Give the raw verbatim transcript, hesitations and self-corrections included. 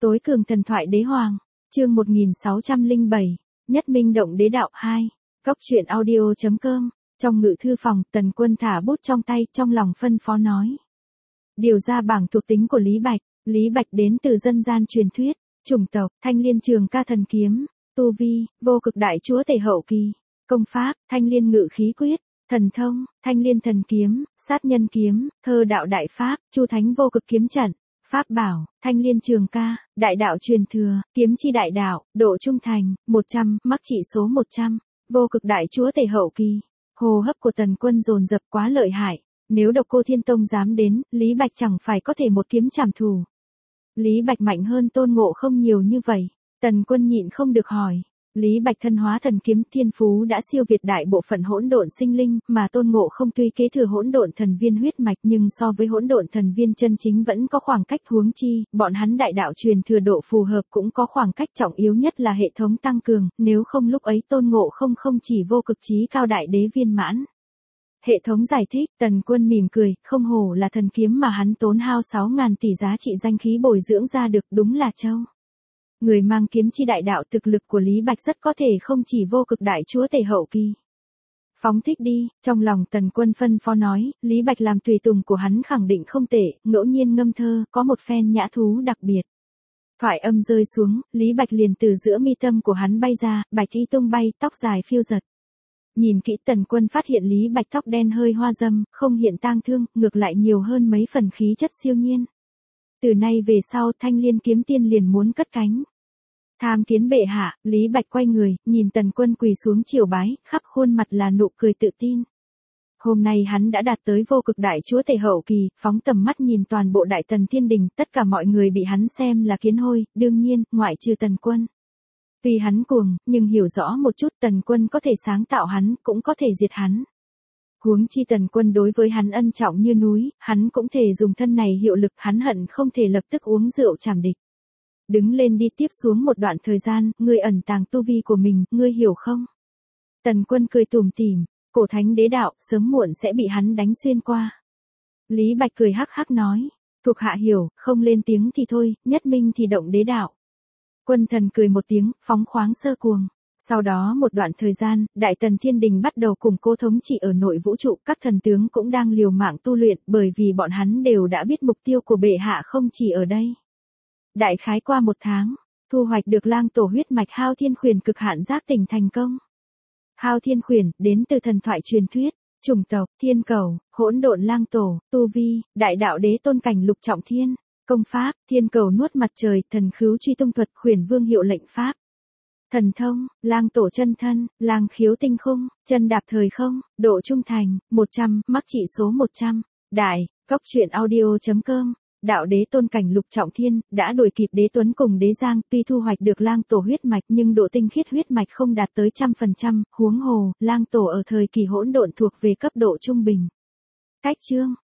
Tối cường thần thoại đế hoàng, chương một nghìn sáu trăm lẻ bảy, Nhất Minh động đế đạo hai, Cốc truyện audio.com, trong ngự thư phòng, Tần Quân thả bút trong tay, trong lòng phân phó nói. Điều ra bảng thuộc tính của Lý Bạch, Lý Bạch đến từ dân gian truyền thuyết, chủng tộc, Thanh Liên Trường Ca Thần Kiếm, tu vi, vô cực đại chúa tể hậu kỳ, công pháp, Thanh Liên Ngự Khí Quyết, thần thông, Thanh Liên Thần Kiếm, Sát Nhân Kiếm, Thơ Đạo Đại Pháp, Chu Thánh Vô Cực Kiếm Trận, Pháp Bảo, Thanh Liên Trường Ca, Đại Đạo Truyền Thừa, Kiếm Chi Đại Đạo, Độ Trung Thành, một trăm, mắc trị số một trăm, vô cực đại chúa tể hậu kỳ. Hô hấp của Tần Quân dồn dập quá lợi hại, nếu Độc Cô Thiên Tông dám đến, Lý Bạch chẳng phải có thể một kiếm trảm thù. Lý Bạch mạnh hơn Tôn Ngộ Không nhiều như vậy, Tần Quân nhịn không được hỏi. Lý Bạch thân hóa thần kiếm thiên phú đã siêu việt đại bộ phận hỗn độn sinh linh, mà Tôn Ngộ Không tuy kế thừa hỗn độn thần viên huyết mạch nhưng so với hỗn độn thần viên chân chính vẫn có khoảng cách, huống chi, bọn hắn đại đạo truyền thừa độ phù hợp cũng có khoảng cách, trọng yếu nhất là hệ thống tăng cường, nếu không lúc ấy Tôn Ngộ Không không chỉ vô cực chí cao đại đế viên mãn. Hệ thống giải thích, Tần Quân mỉm cười, không hổ là thần kiếm mà hắn tốn hao sáu ngàn tỷ giá trị danh khí bồi dưỡng ra được, đúng là châu. Người mang kiếm chi đại đạo, thực lực của Lý Bạch rất có thể không chỉ vô cực đại chúa tể hậu kỳ. Phóng thích đi, trong lòng Tần Quân phân phó nói, Lý Bạch làm tùy tùng của hắn khẳng định không tệ, ngẫu nhiên ngâm thơ, có một phen nhã thú đặc biệt. Thoại âm rơi xuống, Lý Bạch liền từ giữa mi tâm của hắn bay ra, bạch y tung bay, tóc dài phiêu giật. Nhìn kỹ Tần Quân phát hiện Lý Bạch tóc đen hơi hoa râm, không hiện tang thương, ngược lại nhiều hơn mấy phần khí chất siêu nhiên. Từ nay về sau Thanh Liên kiếm tiên liền muốn cất cánh. Tham kiến bệ hạ, Lý Bạch quay người, nhìn Tần Quân quỳ xuống triều bái, khắp khuôn mặt là nụ cười tự tin. Hôm nay hắn đã đạt tới vô cực đại chúa tể hậu kỳ, phóng tầm mắt nhìn toàn bộ Đại Tần Thiên Đình, tất cả mọi người bị hắn xem là kiến hôi, đương nhiên, ngoại trừ Tần Quân. Tuy hắn cuồng, nhưng hiểu rõ một chút Tần Quân có thể sáng tạo hắn, cũng có thể diệt hắn. Huống chi Tần Quân đối với hắn ân trọng như núi, hắn cũng thể dùng thân này hiệu lực, hắn hận không thể lập tức uống rượu chảm địch. Đứng lên đi, tiếp xuống một đoạn thời gian, ngươi ẩn tàng tu vi của mình, ngươi hiểu không? Tần Quân cười tủm tỉm, cổ thánh đế đạo, sớm muộn sẽ bị hắn đánh xuyên qua. Lý Bạch cười hắc hắc nói, thuộc hạ hiểu, không lên tiếng thì thôi, nhất minh thì động đế đạo. Quân thần cười một tiếng, phóng khoáng sơ cuồng. Sau đó một đoạn thời gian, Đại Tần Thiên Đình bắt đầu củng cố thống trị ở nội vũ trụ, các thần tướng cũng đang liều mạng tu luyện, bởi vì bọn hắn đều đã biết mục tiêu của bệ hạ không chỉ ở đây. Đại khái qua một tháng, thu hoạch được lang tổ huyết mạch Hao Thiên Khuyển cực hạn giác tỉnh thành công. Hao Thiên Khuyển, đến từ thần thoại truyền thuyết, chủng tộc, thiên cầu, hỗn độn lang tổ, tu vi, đại đạo đế tôn cảnh lục trọng thiên, công pháp, thiên cầu nuốt mặt trời, thần khứu truy tung thuật, khuyển vương hiệu lệnh pháp. Thần thông, lang tổ chân thân, lang khiếu tinh khung, chân đạp thời không, độ trung thành, một trăm, mắc trị số một trăm, đại, cốc truyện audio.com. Đạo đế tôn cảnh lục trọng thiên, đã đuổi kịp đế tuấn cùng đế giang, tuy thu hoạch được lang tổ huyết mạch nhưng độ tinh khiết huyết mạch không đạt tới trăm phần trăm, huống hồ, lang tổ ở thời kỳ hỗn độn thuộc về cấp độ trung bình. Cách chương,